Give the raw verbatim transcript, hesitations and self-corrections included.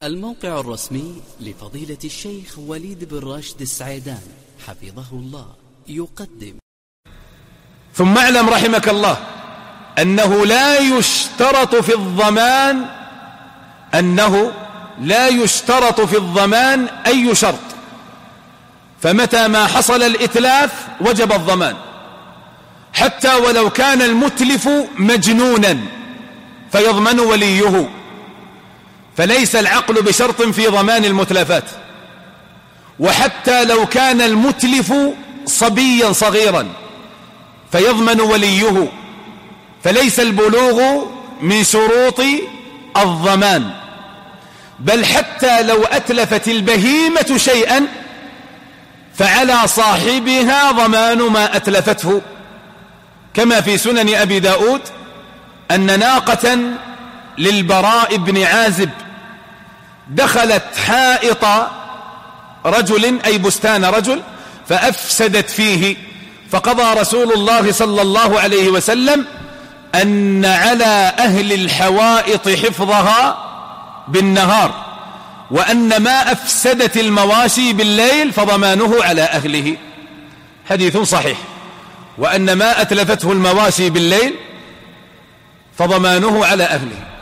الموقع الرسمي لفضيلة الشيخ وليد بن راشد السعيدان حفظه الله يقدم. ثم اعلم رحمك الله أنه لا يشترط في الضمان أنه لا يشترط في الضمان أي شرط، فمتى ما حصل الإتلاف وجب الضمان، حتى ولو كان المتلف مجنونا فيضمن وليه، فليس العقل بشرط في ضمان المتلفات. وحتى لو كان المتلف صبيا صغيرا فيضمن وليه، فليس البلوغ من شروط الضمان. بل حتى لو أتلفت البهيمة شيئا فعلى صاحبها ضمان ما أتلفته، كما في سنن أبي داود أن ناقة للبراء بن عازب دخلت حائط رجل أي بستان رجل فأفسدت فيه، فقضى رسول الله صلى الله عليه وسلم أن على أهل الحوائط حفظها بالنهار، وأن ما أفسدت المواشي بالليل فضمانه على أهله. حديث صحيح. وأن ما أتلفته المواشي بالليل فضمانه على أهله.